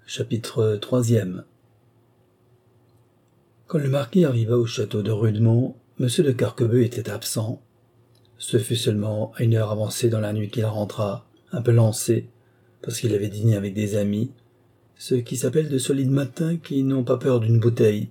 Chapitre 3e. Quand le marquis arriva au château de Rudemont, M. de Carquebue était absent. Ce fut seulement à une heure avancée dans la nuit qu'il rentra, un peu lancé, parce qu'il avait dîné avec des amis, ce qui s'appelle de solides matins qui n'ont pas peur d'une bouteille.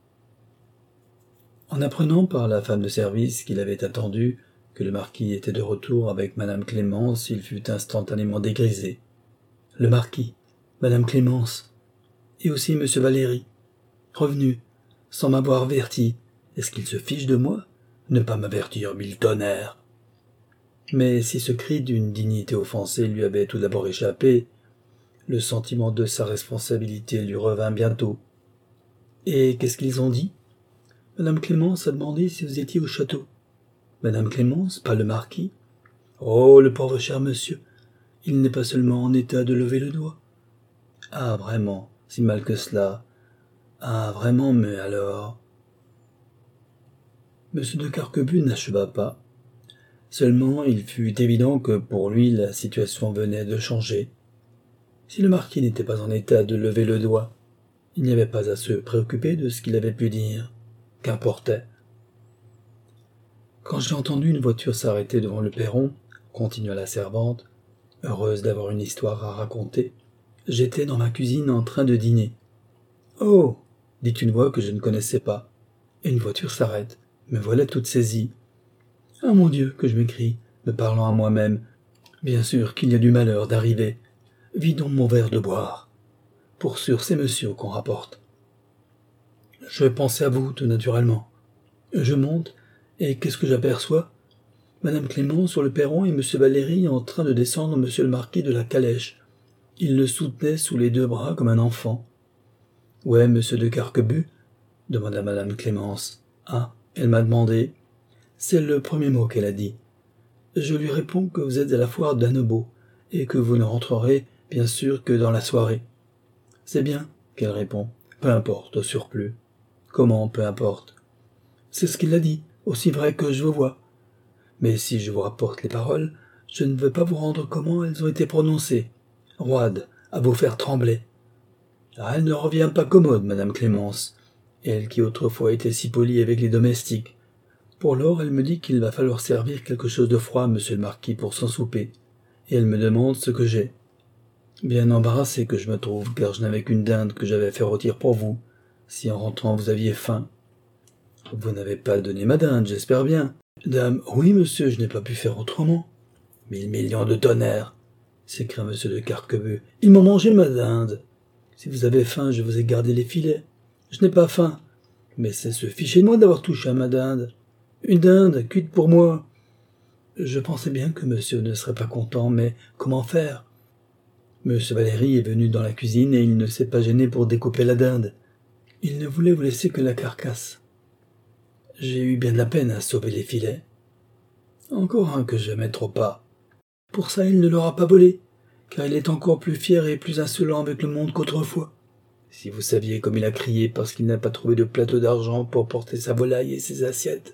En apprenant par la femme de service qu'il avait attendu que le marquis était de retour avec madame Clémence, il fut instantanément dégrisé. Le marquis, madame Clémence, et aussi monsieur Valéry, revenu, sans m'avoir averti. Est-ce qu'il se fiche de moi? Ne pas m'avertir, mille tonnerres. Mais si ce cri d'une dignité offensée lui avait tout d'abord échappé, le sentiment de sa responsabilité lui revint bientôt. Et qu'est-ce qu'ils ont dit? Madame Clémence a demandé si vous étiez au château. Madame Clémence, pas le marquis? Oh, le pauvre cher monsieur, il n'est pas seulement en état de lever le doigt. Ah, vraiment, si mal que cela. Ah, vraiment, mais alors... Monsieur de Carquebue n'acheva pas. Seulement, il fut évident que pour lui la situation venait de changer. Si le marquis n'était pas en état de lever le doigt, il n'y avait pas à se préoccuper de ce qu'il avait pu dire. Qu'importait. Quand j'ai entendu une voiture s'arrêter devant le perron, continua la servante, heureuse d'avoir une histoire à raconter, j'étais dans ma cuisine en train de dîner. « Oh !» dit une voix que je ne connaissais pas. Et une voiture s'arrête. Me voilà toute saisie. « Ah mon Dieu !» que je m'écrie, me parlant à moi-même. « Bien sûr qu'il y a du malheur d'arriver. Vidons mon verre de boire. Pour sûr, c'est monsieur qu'on rapporte. » Je pensais à vous, tout naturellement. Je monte, et qu'est-ce que j'aperçois? Madame Clémence sur le perron et monsieur Valéry en train de descendre monsieur le marquis de la calèche. Il le soutenait sous les deux bras comme un enfant. « Ouais, monsieur de Carquebue ?» demanda madame Clémence. « Ah, elle m'a demandé. » C'est le premier mot qu'elle a dit. Je lui réponds que vous êtes à la foire d'Annebault, et que vous ne rentrerez, bien sûr, que dans la soirée. C'est bien, qu'elle répond. Peu importe, au surplus. Comment, peu importe? C'est ce qu'il a dit, aussi vrai que je vous vois. Mais si je vous rapporte les paroles, je ne veux pas vous rendre comment elles ont été prononcées. Roide, à vous faire trembler. Ah, elle ne revient pas commode, madame Clémence, elle qui autrefois était si polie avec les domestiques. Pour lors, elle me dit qu'il va falloir servir quelque chose de froid, monsieur le marquis, pour son souper, et elle me demande ce que j'ai. Bien embarrassé que je me trouve, car je n'avais qu'une dinde que j'avais fait rôtir pour vous, si en rentrant vous aviez faim. Vous n'avez pas donné ma dinde, j'espère bien. Dame, oui, monsieur, je n'ai pas pu faire autrement. 1000 millions de tonnerres, s'écria monsieur de Carquebue. Ils m'ont mangé ma dinde. Si vous avez faim, je vous ai gardé les filets. Je n'ai pas faim. Mais c'est se ficher de moi d'avoir touché à ma dinde. Une dinde, cuite pour moi. Je pensais bien que monsieur ne serait pas content, mais comment faire? Monsieur Valéry est venu dans la cuisine et il ne s'est pas gêné pour découper la dinde. Il ne voulait vous laisser que la carcasse. J'ai eu bien de la peine à sauver les filets. Encore un que j'aimais trop pas. Pour ça, il ne l'aura pas volé, car il est encore plus fier et plus insolent avec le monde qu'autrefois. Si vous saviez comme il a crié parce qu'il n'a pas trouvé de plateau d'argent pour porter sa volaille et ses assiettes.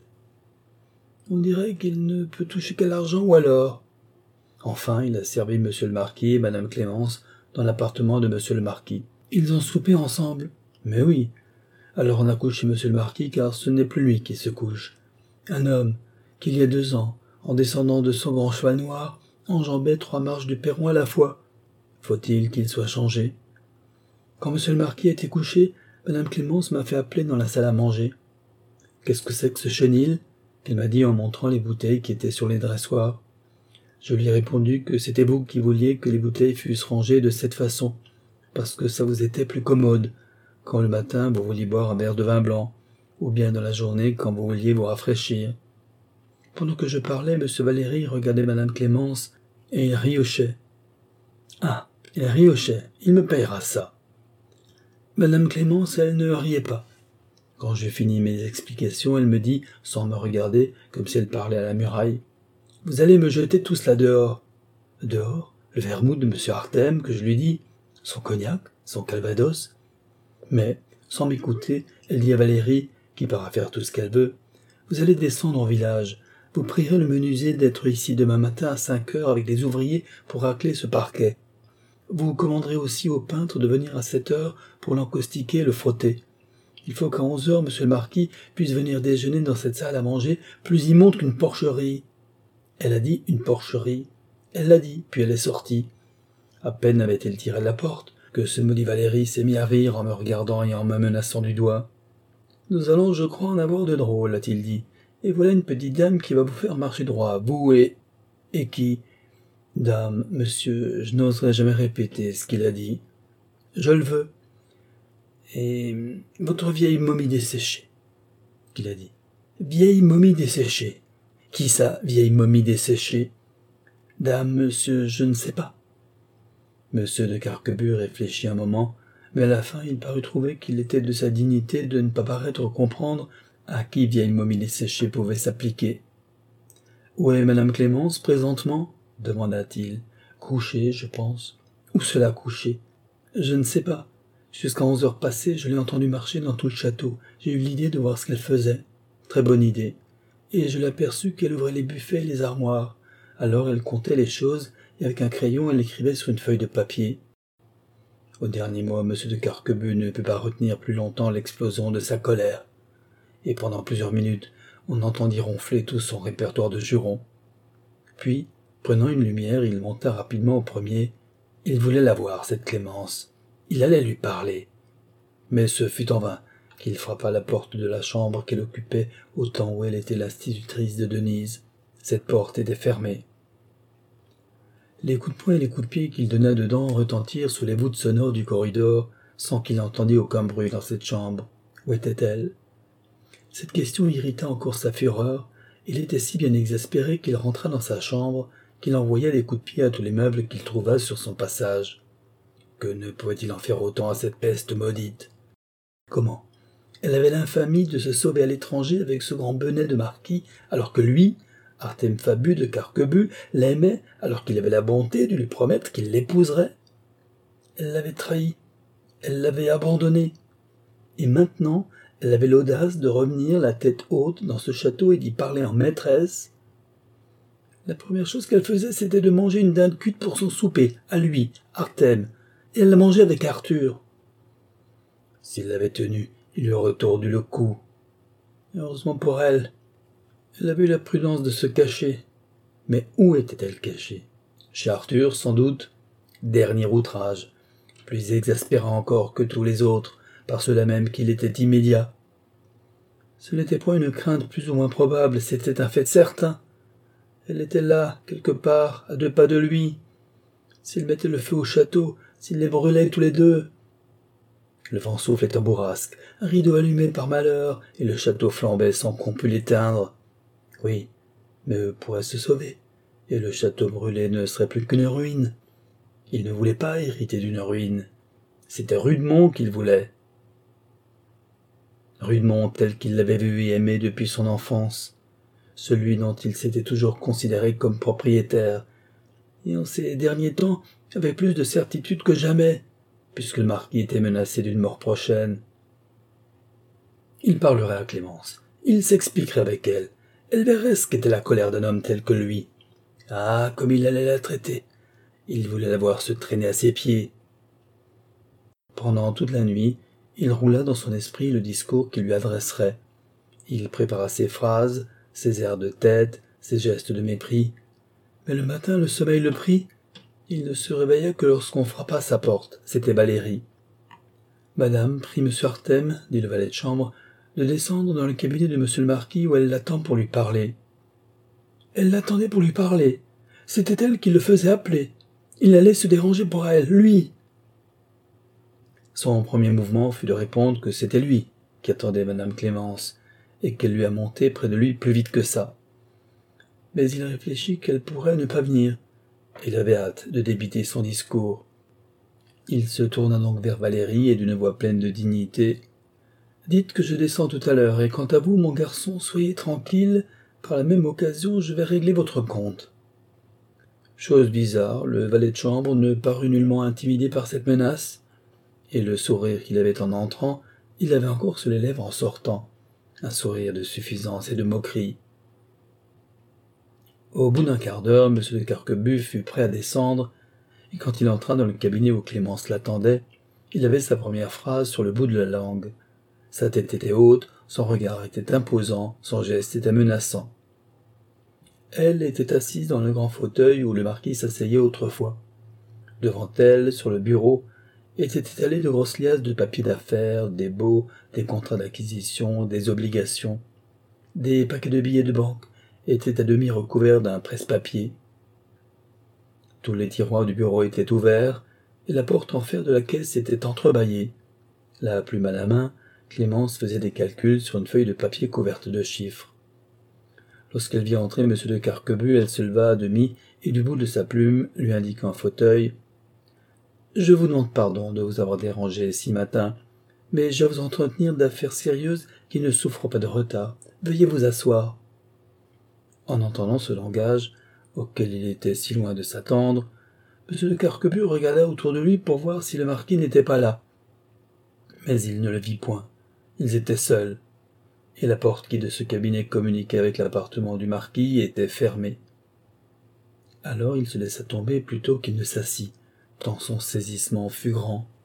On dirait qu'il ne peut toucher qu'à l'argent, ou alors... Enfin, il a servi monsieur le marquis et madame Clémence dans l'appartement de monsieur le marquis. Ils ont soupé ensemble. Mais oui. Alors on a couché monsieur le marquis, car ce n'est plus lui qui se couche. Un homme, qu'il y a 2 ans, en descendant de son grand cheval noir, enjambait 3 marches du perron à la fois. Faut-il qu'il soit changé? Quand monsieur le marquis était couché, madame Clémence m'a fait appeler dans la salle à manger. Qu'est-ce que c'est que ce chenil? Elle m'a dit en montrant les bouteilles qui étaient sur les dressoirs. Je lui ai répondu que c'était vous qui vouliez que les bouteilles fussent rangées de cette façon, parce que ça vous était plus commode, quand le matin vous vouliez boire un verre de vin blanc, ou bien dans la journée quand vous vouliez vous rafraîchir. Pendant que je parlais, monsieur Valéry regardait madame Clémence, et il riochait. Ah, il riochait, il me payera ça. Madame Clémence, elle ne riait pas. Quand j'ai fini mes explications, elle me dit, sans me regarder, comme si elle parlait à la muraille, « Vous allez me jeter tout cela dehors. » Dehors, le vermouth de monsieur Artem, que je lui dis, son cognac, son calvados. Mais, sans m'écouter, elle dit à Valéry, qui part faire tout ce qu'elle veut, « Vous allez descendre au village. Vous prierez le menuisier d'être ici demain matin à 5 heures avec les ouvriers pour racler ce parquet. » Vous commanderez aussi au peintre de venir à 7 heures pour l'encaustiquer et le frotter. Il faut qu'à 11 heures, monsieur le marquis puisse venir déjeuner dans cette salle à manger, plus immonde qu'une porcherie. » Elle a dit une porcherie. Elle l'a dit, puis elle est sortie. À peine avait-elle tiré la porte que ce maudit Valérie s'est mis à rire en me regardant et en me menaçant du doigt. « Nous allons, je crois, en avoir de drôle, a-t-il dit. Et voilà une petite dame qui va vous faire marcher droit, vous et... » « Et qui ?»« Dame, monsieur, je n'oserais jamais répéter ce qu'il a dit. Je le veux. Et votre vieille momie desséchée, qu'il a dit. Vieille momie desséchée. Qui ça, vieille momie desséchée? Dame, monsieur, je ne sais pas. Monsieur de Carquebus réfléchit un moment, mais à la fin il parut trouver qu'il était de sa dignité de ne pas paraître comprendre à qui vieille momie desséchée pouvait s'appliquer. « Où est madame Clémence, présentement ?» demanda-t-il. « Couchée, je pense. »« Où cela couchée ?»« Je ne sais pas. Jusqu'à 11 heures passées, je l'ai entendue marcher dans tout le château. J'ai eu l'idée de voir ce qu'elle faisait. Très bonne idée. Et je l'aperçus qu'elle ouvrait les buffets et les armoires. Alors elle comptait les choses, et avec un crayon, elle écrivait sur une feuille de papier. » Au dernier mot, M. de Carquebus ne put pas retenir plus longtemps l'explosion de sa colère. Et pendant plusieurs minutes, on entendit ronfler tout son répertoire de jurons. Puis, prenant une lumière, il monta rapidement au premier. Il voulait la voir, cette Clémence. Il allait lui parler. Mais ce fut en vain qu'il frappa la porte de la chambre qu'elle occupait au temps où elle était l'institutrice de Denise. Cette porte était fermée. Les coups de poing et les coups de pied qu'il donna dedans retentirent sous les voûtes sonores du corridor, sans qu'il entendît aucun bruit dans cette chambre. Où était-elle? Cette question irrita encore sa fureur. Il était si bien exaspéré qu'il rentra dans sa chambre, qu'il envoya des coups de pied à tous les meubles qu'il trouva sur son passage. Que ne pouvait-il en faire autant à cette peste maudite? Comment? Elle avait l'infamie de se sauver à l'étranger avec ce grand benêt de marquis, alors que lui, Artème Phabus de Carquebus, l'aimait, alors qu'il avait la bonté de lui promettre qu'il l'épouserait. Elle l'avait trahi, elle l'avait abandonné, et maintenant elle avait l'audace de revenir la tête haute dans ce château et d'y parler en maîtresse. La première chose qu'elle faisait, c'était de manger une dinde cuite pour son souper, à lui, Artème, et elle la mangeait avec Arthur. S'il l'avait tenue, il lui aurait tordu le cou. Heureusement pour elle, elle avait eu la prudence de se cacher. Mais où était-elle cachée? Chez Arthur, sans doute. Dernier outrage, plus exaspérant encore que tous les autres, par cela même qu'il était immédiat. Ce n'était point une crainte plus ou moins probable, c'était un fait certain. Elle était là, quelque part, à 2 pas de lui. S'il mettait le feu au château, s'il les brûlait tous les deux. Le vent soufflait en bourrasque, un rideau allumé par malheur, et le château flambait sans qu'on pût l'éteindre. Oui, mais eux pourraient se sauver, et le château brûlé ne serait plus qu'une ruine. Il ne voulait pas hériter d'une ruine. C'était Rudemont qu'il voulait. Rudemont tel qu'il l'avait vu et aimé depuis son enfance, celui dont il s'était toujours considéré comme propriétaire, et en ces derniers temps avait plus de certitude que jamais, puisque le marquis était menacé d'une mort prochaine. Il parlerait à Clémence, il s'expliquerait avec elle, elle verrait ce qu'était la colère d'un homme tel que lui. Ah, comme il allait la traiter! Il voulait la voir se traîner à ses pieds. Pendant toute la nuit, il roula dans son esprit le discours qu'il lui adresserait. Il prépara ses phrases, ses airs de tête, ses gestes de mépris. Mais le matin, le sommeil le prit. Il ne se réveilla que lorsqu'on frappa à sa porte. C'était Valérie. « Madame, prie monsieur Artème, dit le valet de chambre, de descendre dans le cabinet de monsieur le marquis où elle l'attend pour lui parler. » Elle l'attendait pour lui parler. C'était elle qui le faisait appeler. Il allait se déranger pour elle, lui. Son premier mouvement fut de répondre que c'était lui qui attendait madame Clémence, et qu'elle lui a monté près de lui plus vite que ça. Mais il réfléchit qu'elle pourrait ne pas venir. Il avait hâte de débiter son discours. Il se tourna donc vers Valérie et d'une voix pleine de dignité. « Dites que je descends tout à l'heure, et quant à vous, mon garçon, soyez tranquille, par la même occasion je vais régler votre compte. » Chose bizarre, le valet de chambre ne parut nullement intimidé par cette menace, et le sourire qu'il avait en entrant, il l'avait encore sur les lèvres en sortant, un sourire de suffisance et de moquerie. Au bout d'un quart d'heure, M. de Carquebus fut prêt à descendre, et quand il entra dans le cabinet où Clémence l'attendait, il avait sa première phrase sur le bout de la langue. Sa tête était haute, son regard était imposant, son geste était menaçant. Elle était assise dans le grand fauteuil où le marquis s'asseyait autrefois. Devant elle, sur le bureau, étaient étalées de grosses liasses de papiers d'affaires, des baux, des contrats d'acquisition, des obligations. Des paquets de billets de banque étaient à demi recouverts d'un presse-papier. Tous les tiroirs du bureau étaient ouverts, et la porte en fer de la caisse était entrebâillée. La plume à la main, Clémence faisait des calculs sur une feuille de papier couverte de chiffres. Lorsqu'elle vit entrer M. de Carquebus, elle se leva à demi et du bout de sa plume lui indiqua un fauteuil. « Je vous demande pardon de vous avoir dérangé si matin, mais je vais vous entretenir d'affaires sérieuses qui ne souffrent pas de retard. Veuillez vous asseoir. » En entendant ce langage, auquel il était si loin de s'attendre, M. de Carquebus regarda autour de lui pour voir si le marquis n'était pas là. Mais il ne le vit point. Ils étaient seuls, et la porte qui de ce cabinet communiquait avec l'appartement du marquis était fermée. Alors il se laissa tomber plutôt qu'il ne s'assit, tant son saisissement fut grand.